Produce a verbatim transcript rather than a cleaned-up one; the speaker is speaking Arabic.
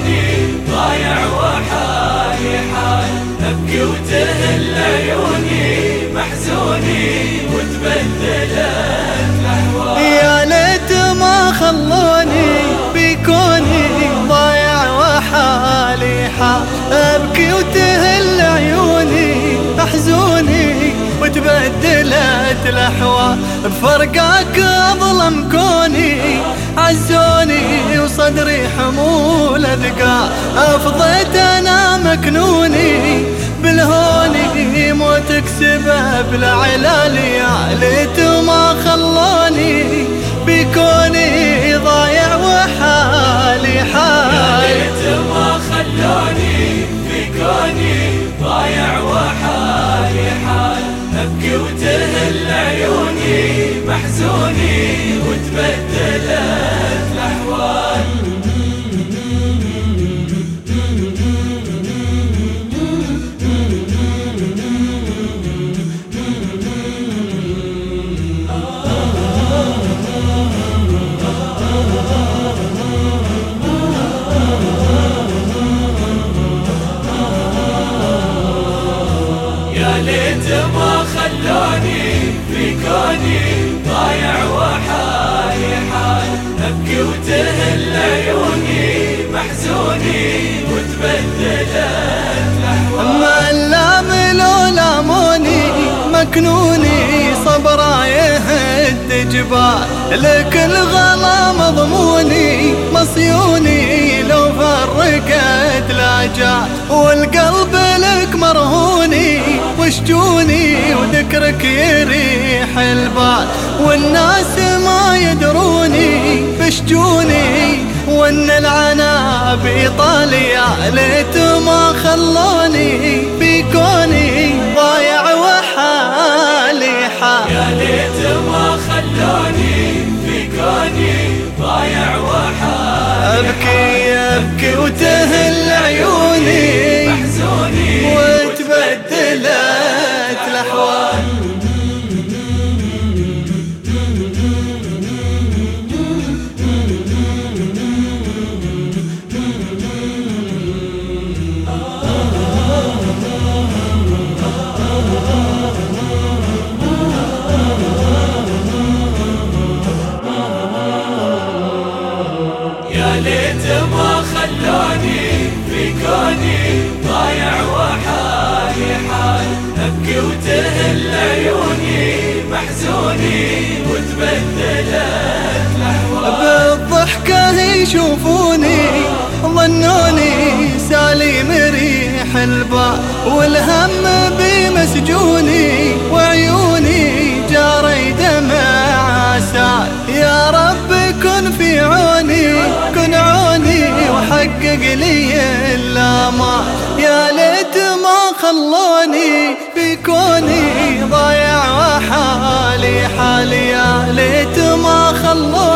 كوني ضايع وحالي حال، أبكي وتهل عيوني محزوني وتبدلت الأحوال. يا ليت ما خلوني بكوني ضايع وحالي حال، أبكي وتهل عيوني محزوني وتبدلت الأحوال. بفرقاك أظلم كوني عزوني وصدري حمول أثقال، أفضيت أنا مكنوني بالهوني موتك سبب العلال. يا ليت ما خلوني بكوني ضايع وحالي حال، يا ليت ما خلوني بكوني ضايع وحالي حال، أبكي وتهل عيوني محزوني وتبدلت الأحوال. يا ليت ما خلوني بكوني ضايع وحالي حال، أبكي وتهل عيوني محزوني وتبدلت الأحوال. ما لام لو لاموني مكنوني صبرا يهد جبال، لك الغلا مضموني مصيوني لو فرقت الأجال. والقلب لك مرهوني وشجوني وذكرك يريح البال، والناس ما يدروني بشجوني وان العنا بإيطاليا. ليت ما خلوني بكوني ضايع وحالي حال، يا ليت ما خلوني بكوني ضايع وحالي، أبكي أبكي وتهل عيوني محزوني وتبدلت الأحوال. يا ليت ما خلوني بكوني ضايع وحالي حال، أبكي وتهل عيوني محزوني وتبدلت الأحوال. بالضحكة يشوفوني ظنوني سالي مريح البال، والهم بمسجوني وعيوني جاري دمع سال. يا رب كن في عوني كن عوني وحقق لي الآمال. يا ليت ما خلوني بكوني ضايع وحالي حالي، يا ليت ما خلوني